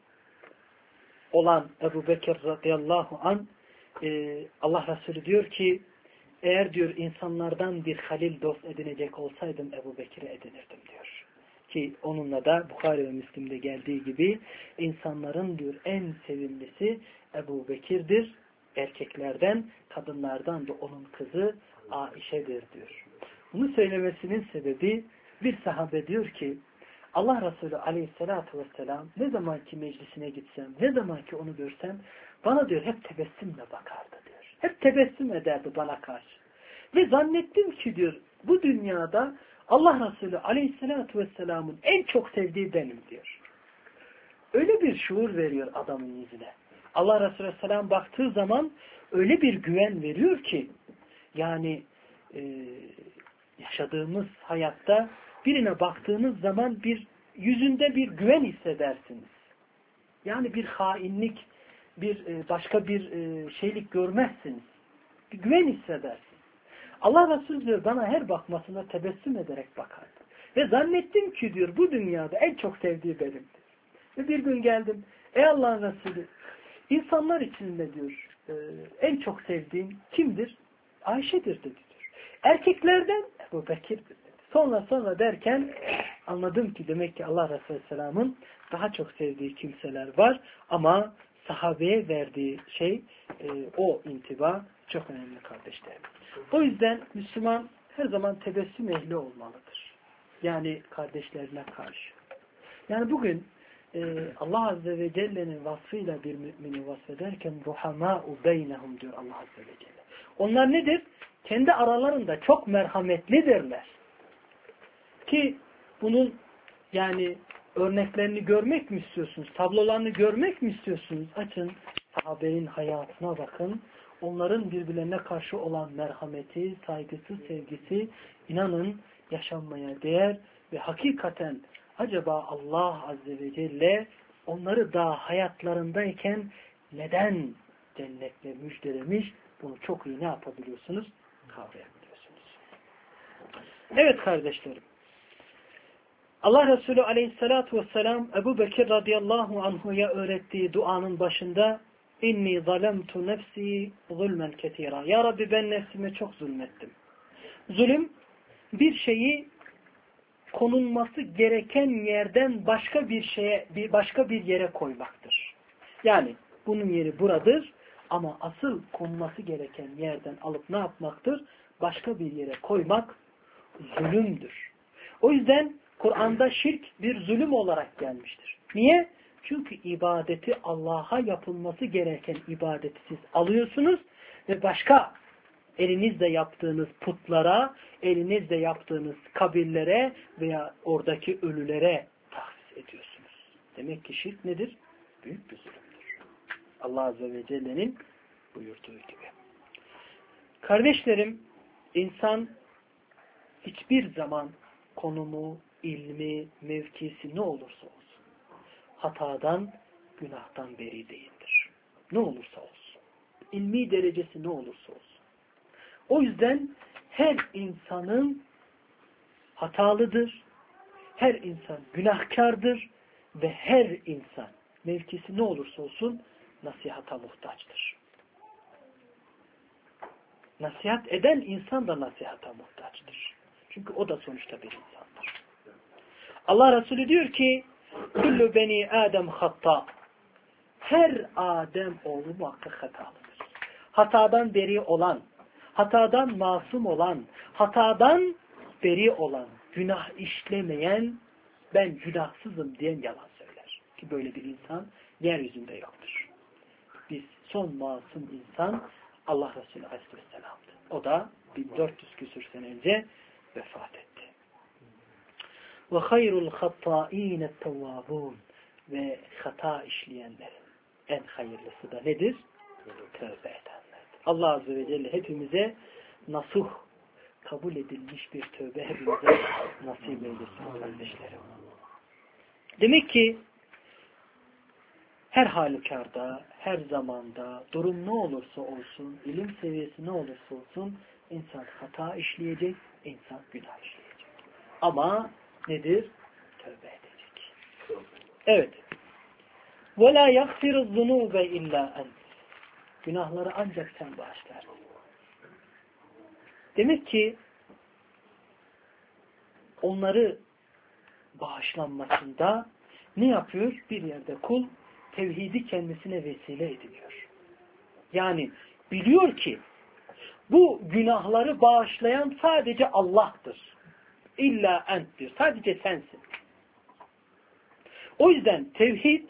olan Ebu Bekir radıyallahu anh e, Allah Resulü diyor ki eğer diyor insanlardan bir halil dost edinecek olsaydım Ebu Bekir'i edinirdim diyor. Ki onunla da Bukhari ve Müslim'de geldiği gibi insanların diyor en sevimlisi Ebu Bekir'dir. Erkeklerden, kadınlardan da onun kızı Aişe'dir diyor. Bunu söylemesinin sebebi bir sahabe diyor ki Allah Resulü aleyhissalatu vesselam ne zamanki meclisine gitsem, ne zamanki onu görsem bana diyor hep tebessümle bakardı diyor. Hep tebessüm ederdi bana karşı. Ve zannettim ki diyor bu dünyada Allah Resulü aleyhissalatu vesselamın en çok sevdiği benim diyor. Öyle bir şuur veriyor adamın yüzüne. Allah Resulü aleyhisselam baktığı zaman öyle bir güven veriyor ki yani e, yaşadığımız hayatta birine baktığınız zaman bir yüzünde bir güven hissedersiniz. Yani bir hainlik, bir e, başka bir e, şeylik görmezsiniz. Bir güven hissedersiniz. Allah Resulü diyor bana her bakmasına tebessüm ederek bakardı. Ve zannettim ki diyor bu dünyada en çok sevdiği benimdir. Ve bir gün geldim. Ey Allah'ın Resulü insanlar içinde diyor e, en çok sevdiğim kimdir? Ayşe'dir dedi diyor. Erkeklerden Ebu Bekir'dir dedi. Sonra sonra derken anladım ki demek ki Allah Resulü Aleyhisselam'ın daha çok sevdiği kimseler var ama sahabeye verdiği şey e, o intiba çok önemli kardeşlerim. O yüzden Müslüman her zaman tebessüm ehli olmalıdır. Yani kardeşlerine karşı. Yani bugün e, Allah Azze ve Celle'nin vasfıyla bir mümini vasfederken ruhamâ'u beynehum diyor Allah Azze ve Celle. Onlar nedir? Kendi aralarında çok merhametlidirler. Ki bunun yani örneklerini görmek mi istiyorsunuz? Tablolarını görmek mi istiyorsunuz? Açın sahabenin hayatına bakın. Onların birbirlerine karşı olan merhameti, saygısı, sevgisi inanın yaşanmaya değer ve hakikaten acaba Allah Azze ve Celle onları daha hayatlarındayken neden cennetle müjdelemiş? Bunu çok iyi ne yapabiliyorsunuz? Kavrayabiliyorsunuz. Evet kardeşlerim. Allah Resulü Aleyhisselatü Vesselam Ebu Bekir radıyallahu anhu'ya öğrettiği duanın başında İnni zalemtu nefsi zulmen ketira. Ya Rabbi ben nefsime çok zulmettim. Zulüm bir şeyi konulması gereken yerden başka bir şeye, bir başka bir yere koymaktır. Yani bunun yeri buradır ama asıl konulması gereken yerden alıp ne yapmaktır? Başka bir yere koymak zulümdür. O yüzden Kur'an'da şirk bir zulüm olarak gelmiştir. Niye? Çünkü ibadeti Allah'a yapılması gereken ibadeti siz alıyorsunuz ve başka elinizle yaptığınız putlara, elinizle yaptığınız kabirlere veya oradaki ölülere tahsis ediyorsunuz. Demek ki şirk nedir? Büyük bir zulümdür. Allah Azze ve Celle'nin buyurduğu gibi. Kardeşlerim, insan hiçbir zaman konumu, ilmi, mevkisi ne olursa olsun hatadan, günahtan beri değildir. Ne olursa olsun. İlmi derecesi ne olursa olsun. O yüzden her insanın hatalıdır, her insan günahkardır ve her insan mevkisi ne olursa olsun nasihata muhtaçtır. Nasihat eden insan da nasihata muhtaçtır. Çünkü o da sonuçta bir insandır. Allah Resulü diyor ki Kullu beni Adem hatta. Her Adem oğlu muhakkak hatalıdır. Hatadan beri olan, hatadan masum olan, hatadan beri olan, günah işlemeyen, ben günahsızım diyen yalan söyler. Ki böyle bir insan yeryüzünde yoktur. Biz son masum insan Allah Resulü Aleyhisselam'dı. O da bin dört yüz küsur sene önce vefat etti. Ve hayrul hattâîne tevvâbûn. Ve hata işleyenlerin en hayırlısı da nedir? Tövbe edenler. Allah Azze ve Celle hepimize nasuh, kabul edilmiş bir tövbe hepimize nasip eylesin kardeşlerim. Demek ki her halükarda, her zamanda, durum ne olursa olsun, ilim seviyesi ne olursa olsun, insan hata işleyecek, insan günah işleyecek. Ama nedir? Tövbe edecek. Evet. وَلَا يَغْفِرُ الذُّنُوبَ اِلَّا اَنْتِ. Günahları ancak sen bağışlarsın. Demek ki onları bağışlanmasında ne yapıyor? Bir yerde kul tevhidi kendisine vesile ediliyor. Yani biliyor ki bu günahları bağışlayan sadece Allah'tır. İlla enttir. Sadece sensin. O yüzden tevhid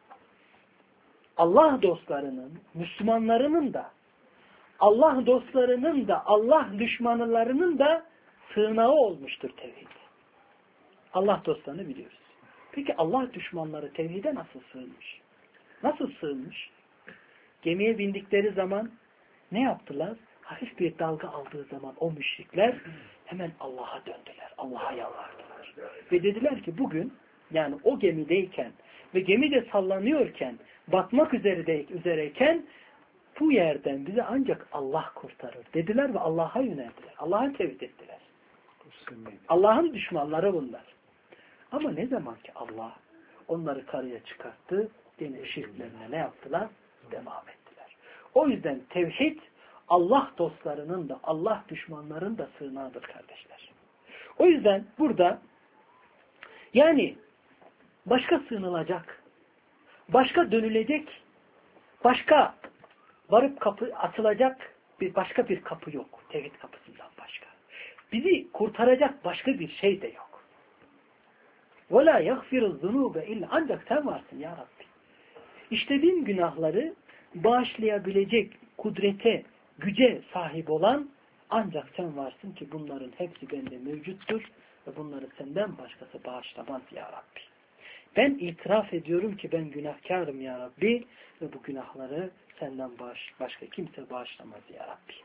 Allah dostlarının, Müslümanlarının da, Allah dostlarının da, Allah düşmanlarının da sığınağı olmuştur tevhid. Allah dostlarını biliyoruz. Peki Allah düşmanları tevhide nasıl sığınmış? Nasıl sığınmış? Gemiye bindikleri zaman ne yaptılar? Hafif bir dalga aldığı zaman o müşrikler hemen Allah'a döndüler. Allah'a yalvardılar. Ve dediler ki bugün yani o gemideyken ve gemi de sallanıyorken batmak üzere üzereyken bu yerden bize ancak Allah kurtarır dediler ve Allah'a yöneldiler. Allah'a tevhid ettiler. Allah'ın düşmanları bunlar. Ama ne zaman ki Allah onları karaya çıkarttı, yine şirklerine ne yaptılar? Devam ettiler. O yüzden tevhid Allah dostlarının da Allah düşmanlarının da sığınağıdır kardeşler. O yüzden burada yani başka sığınılacak, başka dönülecek, başka varıp kapı açılacak bir başka bir kapı yok. Tevhid kapısından başka. Bizi kurtaracak başka bir şey de yok. وَلَا يَغْفِرُ الذُّنُوبَ illa ancak sen varsın ya Rabbi. İşlediğin günahları bağışlayabilecek kudrete, güce sahip olan ancak sen varsın ki bunların hepsi bende mevcuttur ve bunları senden başkası bağışlamaz ya Rabbi. Ben itiraf ediyorum ki ben günahkarım ya Rabbi ve bu günahları senden bağış, başka kimse bağışlamaz ya Rabbi.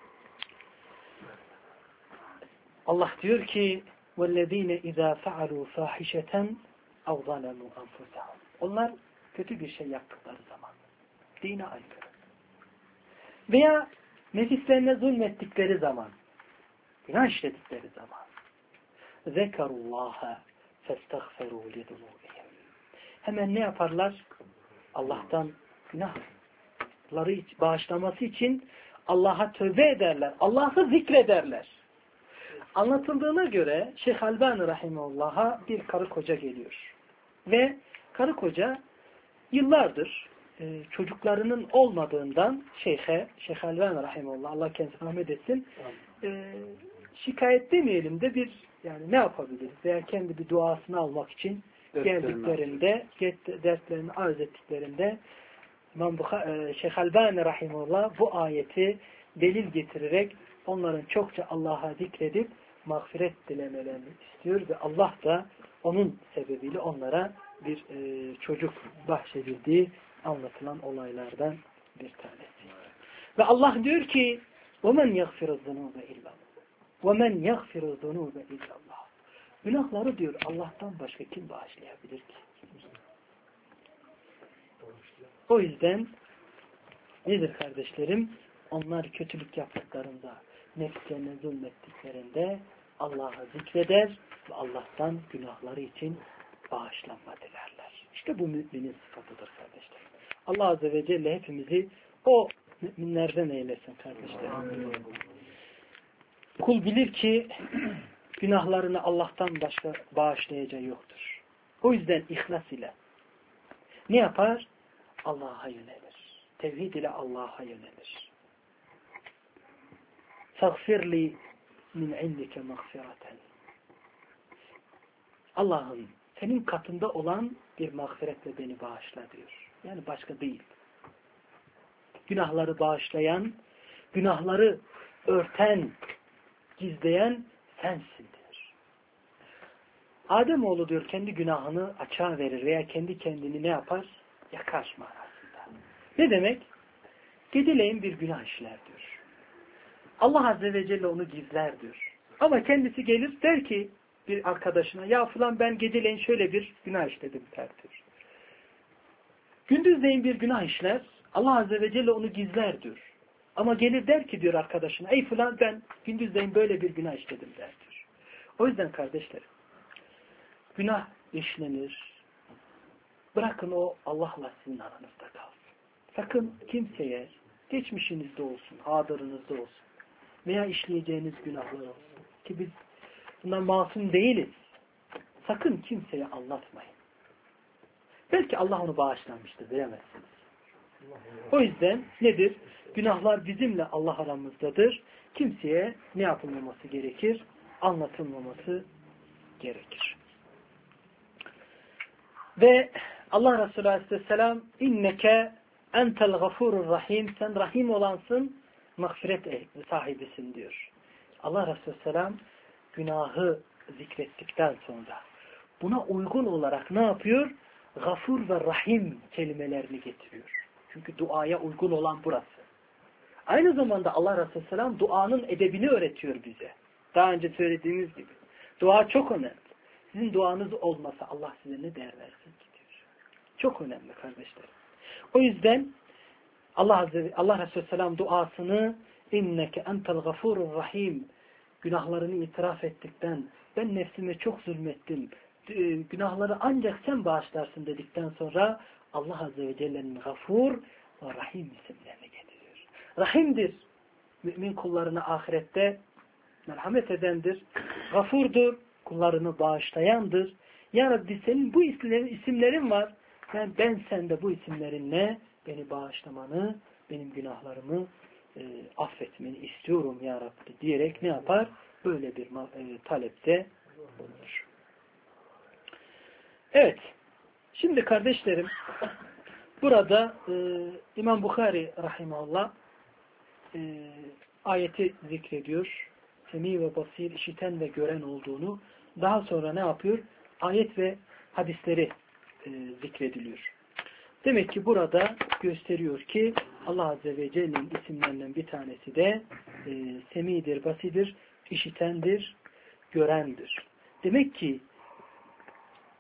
Allah diyor ki وَالَّذ۪ينَ اِذَا فَعَلُوا فَاحِشَةً اَوْ ظَلَمُوا أَنْفُسَهُمْ Onlar kötü bir şey yaptıkları zaman, dine aykırı veya nefislerine zulmettikleri zaman, günah işledikleri zaman ذَكَرُوا اللّٰهَ فَاسْتَغْفَرُوا لِذُنُوبِهِمْ Hemen ne yaparlar? Allah'tan günahları bağışlaması için Allah'a tövbe ederler. Allah'ı zikrederler. Anlatıldığına göre Şeyh Albani Rahimullah'a bir karı koca geliyor. Ve karı koca yıllardır e, çocuklarının olmadığından Şeyh'e, Şeyh Albani Rahimullah, Allah kendisine rahmet etsin, e, şikayet demeyelim de bir, yani ne yapabiliriz? Veya kendi bir duasını almak için geldiklerinde, dertlerini arz ettiklerinde İmam Bukhari, Şeyh Albani Rahimullah bu ayeti delil getirerek onların çokça Allah'a zikredip mağfiret dilemelerini istiyor ve Allah da onun sebebiyle onlara bir e, çocuk bahşedildiği anlatılan olaylardan bir tanesi. Ve Allah diyor ki وَمَنْ يَغْفِرُ الذُّنُوبَ اِلَّا وَمَنْ يَغْفِرُ الذُّنُوبَ اِلَّا اللّٰهِ Günahları diyor Allah'tan başka kim bağışlayabilir ki? O yüzden nedir kardeşlerim? Onlar kötülük yaptıklarında, nefslerine zulmettiklerinde Allah'ı zikreder ve Allah'tan günahları için bağışlanma dilerler. İşte bu müminin sıfatıdır kardeşlerim. Allah Azze ve Celle hepimizi o müminlerden eylesin kardeşlerim. Kul bilir ki günahlarını Allah'tan başka bağışlayacağı yoktur. O yüzden ihlas ile ne yapar? Allah'a yönelir. Tevhid ile Allah'a yönelir. Sağfirli min indike mağfireten. Allah'ım senin katında olan bir mağfiretle beni bağışla diyor. Yani başka değil. Günahları bağışlayan, günahları örten, gizleyen sensin diyor. Ademoğlu diyor kendi günahını açığa verir veya kendi kendini ne yapar? Yakar manasında. Ne demek? Geceleyin bir günah işler diyor. Allah Azze ve Celle onu gizler diyor. Ama kendisi gelir der ki bir arkadaşına ya falan ben geceleyin şöyle bir günah işledim der diyor. Gündüzleyin bir günah işler. Allah Azze ve Celle onu gizler diyor. Ama gelir der ki diyor arkadaşına ey falan ben gündüzleyin böyle bir günah işledim der diyor. O yüzden kardeşlerim günah işlenir. Bırakın o Allah'la sizin aranızda kalsın. Sakın kimseye geçmişinizde olsun, hadırınızda olsun veya işleyeceğiniz günahlar olsun ki biz bundan masum değiliz. Sakın kimseye anlatmayın. Belki Allah onu bağışlamıştır, bilemezsiniz. O yüzden nedir? Günahlar bizimle Allah aramızdadır. Kimseye ne yapılmaması gerekir? Anlatılmaması gerekir. Ve Allah Resulü Aleyhisselam inneke entel gafurur rahim sen rahim olansın, mağfiret sahibisin diyor. Allah Resulü Aleyhisselam günahı zikrettikten sonra buna uygun olarak ne yapıyor? Gafur ve rahim kelimelerini getiriyor. Çünkü duaya uygun olan burası. Aynı zamanda Allah Resulü Aleyhisselam duanın edebini öğretiyor bize. Daha önce söylediğimiz gibi. Dua çok önemli. Sizin duanız olmasa Allah size ne değer versin ki diyor. Çok önemli kardeşlerim. O yüzden Allah Azze Allah Resulü Aleyhisselam duasını inneke entel gafurur rahim günahlarını itiraf ettikten ben nefsime çok zulmettim günahları ancak sen bağışlarsın dedikten sonra Allah Azze ve Celle'nin gafur ve rahim isimlerini getiriyor. Rahimdir. Mümin kullarına ahirette merhamet edendir. Gafurdur. Kullarını bağışlayandır. Ya Rabbi senin bu isimlerin var. Ben, ben sende bu isimlerinle beni bağışlamanı, benim günahlarımı e, affetmeni istiyorum ya Rabbi diyerek ne yapar? Böyle bir e, talepte bulunur. Evet. Şimdi kardeşlerim burada e, İmam Bukhari rahimahullah e, ayeti zikrediyor. Semi ve basir, işiten ve gören olduğunu. Daha sonra ne yapıyor? Ayet ve hadisleri e, zikrediliyor. Demek ki burada gösteriyor ki Allah Azze ve Celle'nin isimlerinden bir tanesi de e, semidir, basidir, işitendir, görendir. Demek ki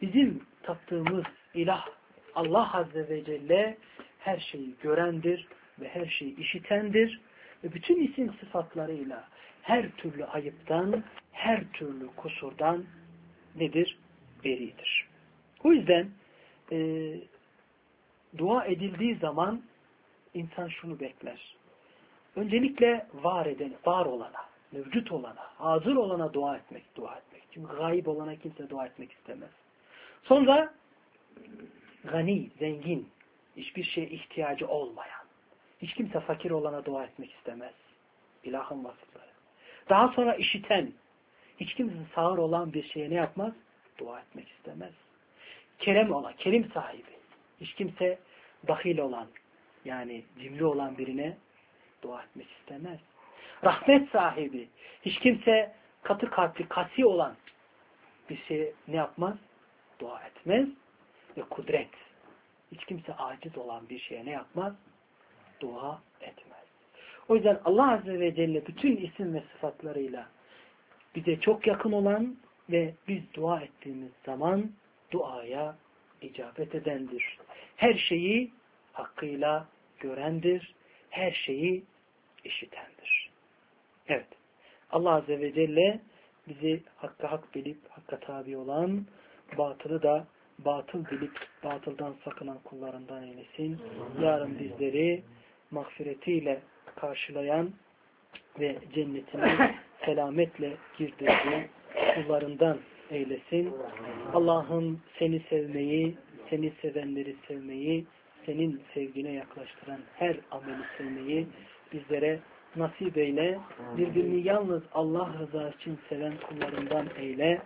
bizim taptığımız ilah Allah Azze ve Celle her şeyi görendir ve her şeyi işitendir ve bütün isim sıfatlarıyla her türlü ayıptan, her türlü kusurdan nedir? Beridir. O yüzden e, dua edildiği zaman insan şunu bekler. Öncelikle var eden, var olana, mevcut olana, hazır olana dua etmek, dua etmek. Çünkü gayip olana kimse dua etmek istemez. Sonra gani, zengin, hiçbir şeye ihtiyacı olmayan, hiç kimse fakir olana dua etmek istemez. İlahın vasıfları. Daha sonra işiten, hiç kimse sağır olan bir şeye ne yapmaz? Dua etmek istemez. Kerem olan, kerim sahibi, hiç kimse dahil olan, yani cimri olan birine dua etmek istemez. Rahmet sahibi, hiç kimse katı kalpli, kasi olan bir şeye ne yapmaz? Dua etmez. Ve kudret, hiç kimse aciz olan bir şeye ne yapmaz? Dua etmez. O yüzden Allah Azze ve Celle bütün isim ve sıfatlarıyla bize çok yakın olan ve biz dua ettiğimiz zaman duaya icabet edendir. Her şeyi hakkıyla görendir. Her şeyi işitendir. Evet. Allah Azze ve Celle bizi hakka hak bilip hakka tabi olan, batılı da batıl bilip batıldan sakınan kullarından eylesin. Yarın bizleri mağfiretiyle karşılayan ve cennetine selametle girdirdiği kullarından eylesin. Allah'ım seni sevmeyi, seni sevenleri sevmeyi, senin sevgine yaklaştıran her ameli sevmeyi bizlere nasip eyle. Birbirini yalnız Allah rızası için seven kullarından eyle.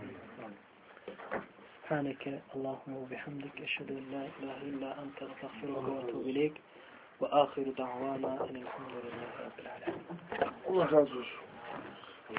Subhaneke Allahümme ve bihamdik eşhedü en la ilahe illa ente estağfiruke ve etûbü ileyk ve âhiru da'vana enelhamdülillahi rabbil âlemin. Allah razı olsun.